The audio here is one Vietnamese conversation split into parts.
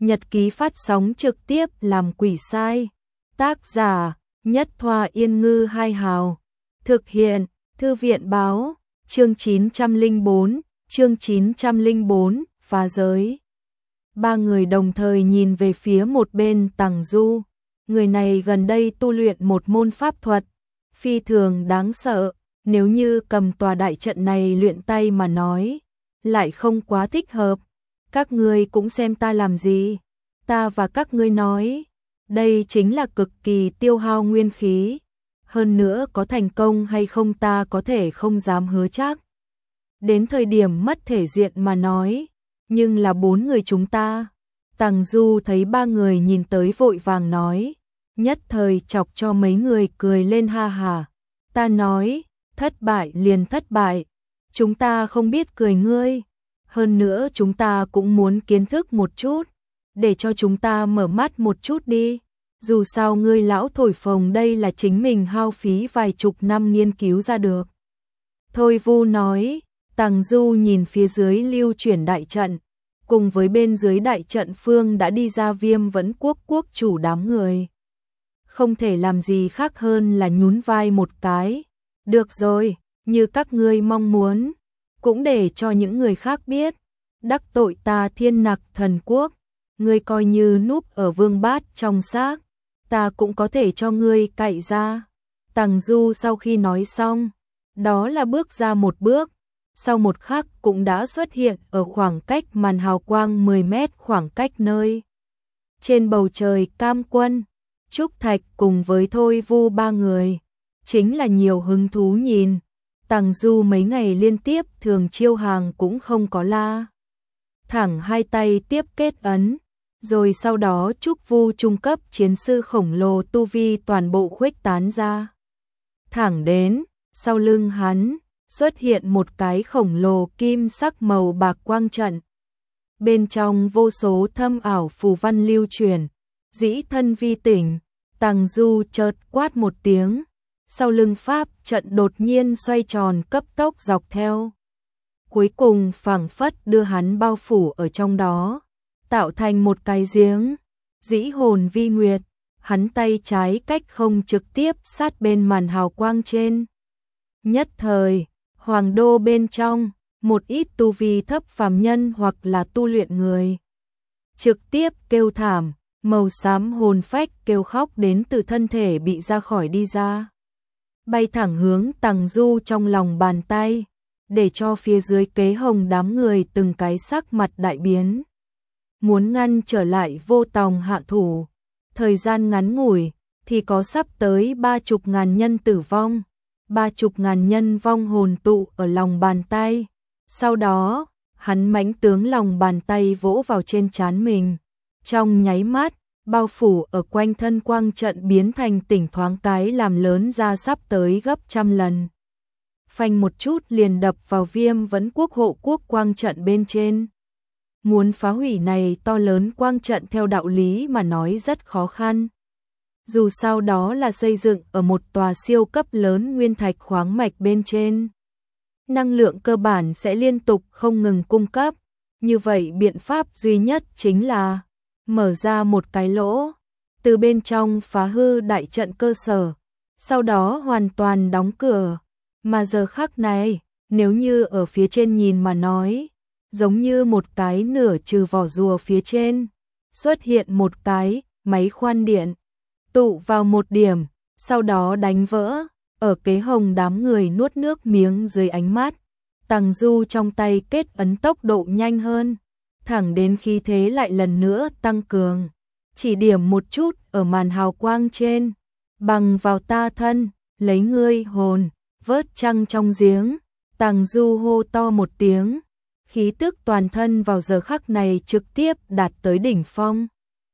Nhật ký phát sóng trực tiếp làm quỷ sai. Tác giả: Nhất Thoa Yên Ngư Hai Hào. Thực hiện: Thư viện báo. Chương 904, phá giới. Ba người đồng thời nhìn về phía một bên Tằng Du. Người này gần đây tu luyện một môn pháp thuật phi thường đáng sợ, nếu như cầm tòa đại trận này luyện tay mà nói, lại không quá thích hợp. Các ngươi cũng xem ta làm gì? Ta và các ngươi nói, đây chính là cực kỳ tiêu hao nguyên khí. Hơn nữa có thành công hay không ta có thể không dám hứa chắc. Đến thời điểm mất thể diện mà nói, nhưng là 4 người chúng ta. Tằng Du thấy ba người nhìn tới vội vàng nói, nhất thời chọc cho mấy người cười lên ha hà. Ta nói, thất bại liền thất bại, chúng ta không biết cười ngươi. Hơn nữa chúng ta cũng muốn kiến thức một chút, để cho chúng ta mở mắt một chút đi. Dù sao ngươi lão thổi phồng đây là chính mình hao phí vài chục năm nghiên cứu ra được. Thôi Vu nói. Tằng Du nhìn phía dưới lưu chuyển đại trận, cùng với bên dưới đại trận phương đã đi ra Viêm Vẫn Quốc quốc chủ đám người. Không thể làm gì khác hơn là nhún vai một cái. Được rồi, như các ngươi mong muốn, cũng để cho những người khác biết. Đắc tội ta Thiên Nặc Thần Quốc, ngươi coi như núp ở vương bát trong xác, ta cũng có thể cho ngươi cạy ra. Tằng Du sau khi nói xong, đó là bước ra một bước. Sau một khắc cũng đã xuất hiện ở khoảng cách màn hào quang 10 mét khoảng cách nơi. Trên bầu trời Cam Quân, Trúc Thạch cùng với Thôi Vu ba người, chính là nhiều hứng thú nhìn. Tằng Du mấy ngày liên tiếp thường chiêu hàng cũng không có la. Thẳng hai tay tiếp kết ấn, rồi sau đó Trúc Vu trung cấp chiến sư khổng lồ tu vi toàn bộ khuếch tán ra. Thẳng đến, sau lưng hắn xuất hiện một cái khổng lồ kim sắc màu bạc quang trận. Bên trong vô số thâm ảo phù văn lưu truyền, dĩ thân vi tỉnh. Tằng Du chợt quát một tiếng, sau lưng pháp trận đột nhiên xoay tròn cấp tốc dọc theo. Cuối cùng phảng phất đưa hắn bao phủ ở trong đó, tạo thành một cái giếng, dĩ hồn vi nguyệt. Hắn tay trái cách không trực tiếp sát bên màn hào quang trên. Nhất thời, hoàng đô bên trong, một ít tu vi thấp phàm nhân hoặc là tu luyện người trực tiếp kêu thảm, màu xám hồn phách kêu khóc đến từ thân thể bị ra khỏi đi ra. Bay thẳng hướng Tằng Du trong lòng bàn tay, để cho phía dưới Kế Hồng đám người từng cái sắc mặt đại biến. Muốn ngăn trở lại Vô Tòng hạ thủ, thời gian ngắn ngủi thì có sắp tới 30.000 nhân tử vong. 30.000 nhân vong hồn tụ ở lòng bàn tay. Sau đó, hắn mãnh tướng lòng bàn tay vỗ vào trên trán mình. Trong nháy mắt, bao phủ ở quanh thân quang trận biến thành tỉnh thoáng cái làm lớn ra sắp tới gấp 100 lần. Phanh một chút liền đập vào Viêm Vẫn Quốc hộ quốc quang trận bên trên. Muốn phá hủy này to lớn quang trận theo đạo lý mà nói rất khó khăn. Dù sao đó là xây dựng ở một tòa siêu cấp lớn nguyên thạch khoáng mạch bên trên. Năng lượng cơ bản sẽ liên tục không ngừng cung cấp. Như vậy biện pháp duy nhất chính là mở ra một cái lỗ, từ bên trong phá hư đại trận cơ sở, sau đó hoàn toàn đóng cửa. Mà giờ khắc này, nếu như ở phía trên nhìn mà nói, giống như một cái nửa trừ vỏ rùa phía trên, xuất hiện một cái máy khoan điện, tụ vào một điểm, sau đó đánh vỡ. Ở Kế Hồng đám người nuốt nước miếng dưới ánh mắt. Tằng Du trong tay kết ấn tốc độ nhanh hơn, thẳng đến khí thế lại lần nữa tăng cường. Chỉ điểm một chút ở màn hào quang trên, bằng vào ta thân, lấy ngươi hồn, vớt trăng trong giếng. Tằng Du hô to một tiếng, khí tức toàn thân vào giờ khắc này trực tiếp đạt tới đỉnh phong.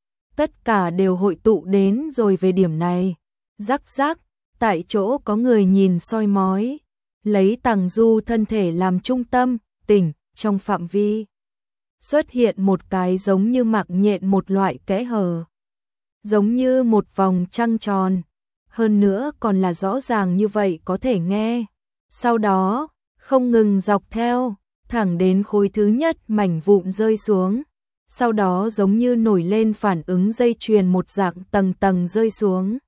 Tất cả đều hội tụ đến rồi về điểm này. Rắc rắc, tại chỗ có người nhìn soi mói, lấy Tằng Du thân thể làm trung tâm, tỉnh, trong phạm vi xuất hiện một cái giống như mạng nhện một loại kẽ hở, giống như một vòng trăng tròn, hơn nữa còn là rõ ràng như vậy có thể nghe. Sau đó, không ngừng dọc theo, thẳng đến khối thứ nhất mảnh vụn rơi xuống, sau đó giống như nổi lên phản ứng dây chuyền một dạng tầng tầng rơi xuống.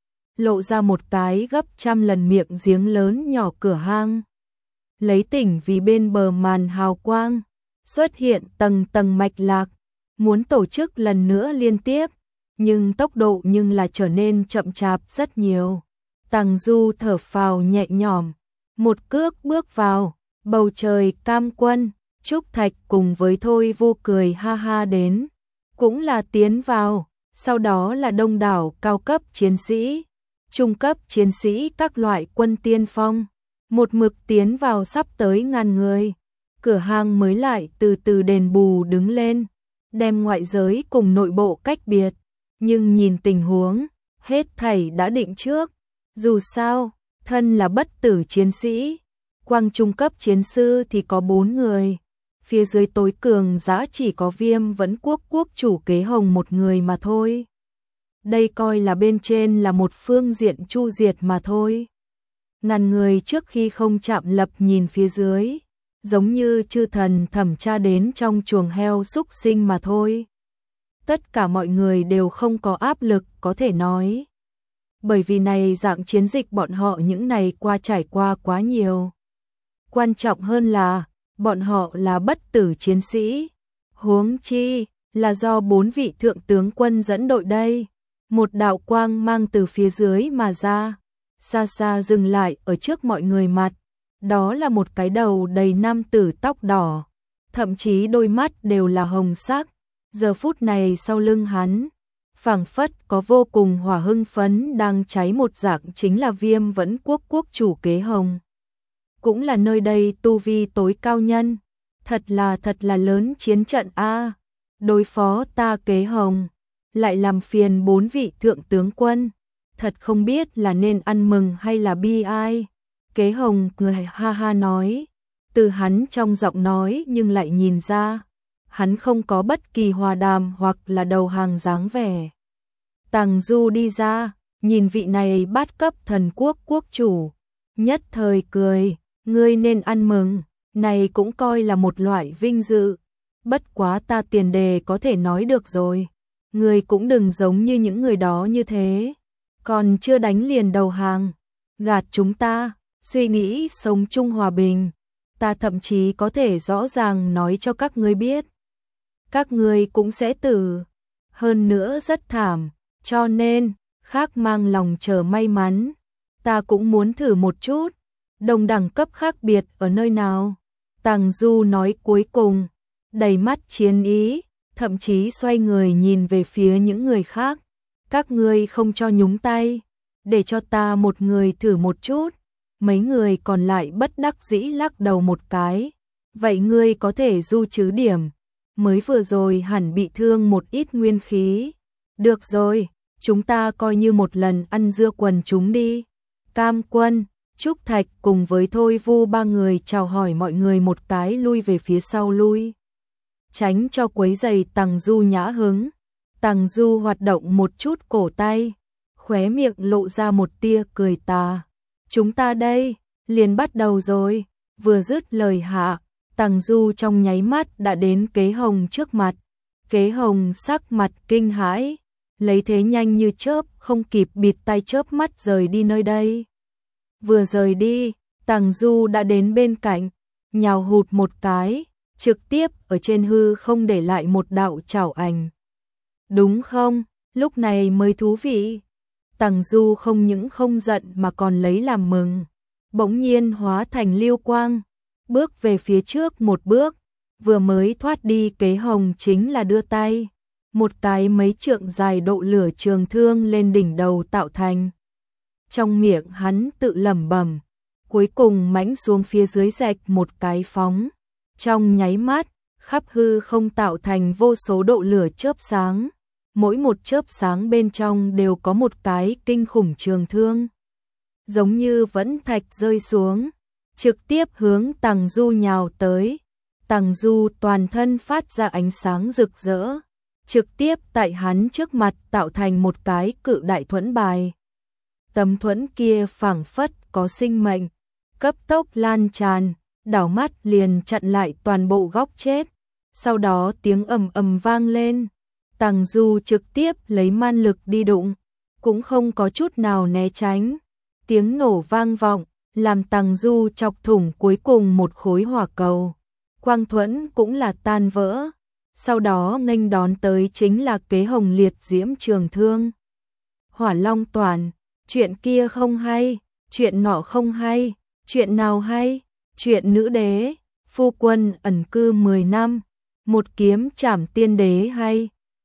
Lộ ra một cái gấp trăm lần miệng giếng lớn nhỏ cửa hang. Lấy tỉnh vì bên bờ màn hào quang, xuất hiện tầng tầng mạch lạc, muốn tổ chức lần nữa liên tiếp, nhưng tốc độ là trở nên chậm chạp rất nhiều. Tằng Du thở phào nhẹ nhõm, một cước bước vào, bầu trời cam quân, Trúc Thạch cùng với Thôi Vô cười ha ha đến, cũng là tiến vào, sau đó là đông đảo cao cấp chiến sĩ, trung cấp chiến sĩ các loại quân tiên phong, một mực tiến vào sắp tới ngàn người. Cửa hang mới lại từ từ đền bù đứng lên, đem ngoại giới cùng nội bộ cách biệt, nhưng nhìn tình huống, hết thảy đã định trước. Dù sao, thân là bất tử chiến sĩ, quang trung cấp chiến sư thì có 4 người, phía dưới tối cường giá chỉ có Viêm Vẫn Quốc quốc chủ Kế Hồng một người mà thôi. Đây coi là bên trên là một phương diện chu diệt mà thôi. Ngàn người trước khi không chạm lập nhìn phía dưới, giống như chư thần thẩm tra đến trong chuồng heo súc sinh mà thôi. Tất cả mọi người đều không có áp lực có thể nói. Bởi vì này dạng chiến dịch bọn họ những này qua trải qua quá nhiều. Quan trọng hơn là, bọn họ là bất tử chiến sĩ. Huống chi, là do 4 vị thượng tướng quân dẫn đội đây. Một đạo quang mang từ phía dưới mà ra, xa xa dừng lại ở trước mọi người mặt. Đó là một cái đầu đầy nam tử tóc đỏ, thậm chí đôi mắt đều là hồng sắc. Giờ phút này sau lưng hắn, phảng phất có vô cùng hỏa hưng phấn đang cháy một dạng, chính là Viêm Vẫn Quốc quốc chủ Kế Hồng. Cũng là nơi đây tu vi tối cao nhân, thật là lớn chiến trận a. Đối phó ta Kế Hồng, lại làm phiền 4 vị thượng tướng quân, thật không biết là nên ăn mừng hay là bi ai. Kế Hồng cười ha ha nói, từ hắn trong giọng nói nhưng lại nhìn ra, hắn không có bất kỳ hòa đàm hoặc là đầu hàng dáng vẻ. Tằng Du đi ra, nhìn vị này bát cấp thần quốc quốc chủ, nhất thời cười, ngươi nên ăn mừng, này cũng coi là một loại vinh dự. Bất quá ta tiền đề có thể nói được rồi, ngươi cũng đừng giống như những người đó như thế, còn chưa đánh liền đầu hàng, gạt chúng ta, suy nghĩ sống chung hòa bình. Ta thậm chí có thể rõ ràng nói cho các ngươi biết, các ngươi cũng sẽ tử, hơn nữa rất thảm, cho nên, khác mang lòng chờ may mắn, ta cũng muốn thử một chút, đồng đẳng cấp khác biệt ở nơi nào. Tằng Du nói cuối cùng, đầy mắt chiến ý, thậm chí xoay người nhìn về phía những người khác, các ngươi không cho nhúng tay, để cho ta một người thử một chút. Mấy người còn lại bất đắc dĩ lắc đầu một cái, vậy ngươi có thể du chứ điểm, mới vừa rồi hẳn bị thương một ít nguyên khí. Được rồi, chúng ta coi như một lần ăn dưa quần chúng đi. Cam Quân, Trúc Thạch cùng với Thôi Vu ba người chào hỏi mọi người một cái lui về phía sau lui, tránh cho quấy rầy Tằng Du nhã hứng. Tằng Du hoạt động một chút cổ tay, khóe miệng lộ ra một tia cười tà. Chúng ta đây, liền bắt đầu rồi. Vừa dứt lời hạ, Tằng Du trong nháy mắt đã đến Kế Hồng trước mặt. Kế Hồng sắc mặt kinh hãi, lấy thế nhanh như chớp, không kịp bịt tay chớp mắt rời đi nơi đây. Vừa rời đi, Tằng Du đã đến bên cạnh, nhào hụt một cái, trực tiếp ở trên hư không để lại một đạo chảo ảnh. Đúng không? Lúc này mới thú vị. Tằng Du không những không giận mà còn lấy làm mừng, bỗng nhiên hóa thành lưu quang, bước về phía trước một bước, vừa mới thoát đi Kế Hồng chính là đưa tay, một cái mấy trượng dài độ lửa trường thương lên đỉnh đầu tạo thành. Trong miệng hắn tự lẩm bẩm, cuối cùng mãnh xuống phía dưới rạch một cái phóng, trong nháy mắt, khắp hư không tạo thành vô số độ lửa chớp sáng. Mỗi một chớp sáng bên trong đều có một cái kinh khủng trường thương, giống như vẫn thạch rơi xuống, trực tiếp hướng Tằng Du nhào tới. Tằng Du toàn thân phát ra ánh sáng rực rỡ, trực tiếp tại hắn trước mặt tạo thành một cái cự đại thuẫn bài. Tấm thuẫn kia phảng phất có sinh mệnh, cấp tốc lan tràn, đảo mắt liền chặn lại toàn bộ góc chết. Sau đó tiếng ầm ầm vang lên, Tằng Du trực tiếp lấy man lực đi đụng, cũng không có chút nào né tránh. Tiếng nổ vang vọng, làm Tằng Du chọc thủng cuối cùng một khối hỏa cầu. Quang thuẫn cũng là tan vỡ. Sau đó nghênh đón tới chính là kế hồng liệt diễm trường thương. Hỏa Long toàn, chuyện kia không hay, chuyện nọ không hay, chuyện nào hay, chuyện nữ đế, phu quân ẩn cư 10 năm, một kiếm trảm tiên đế hay.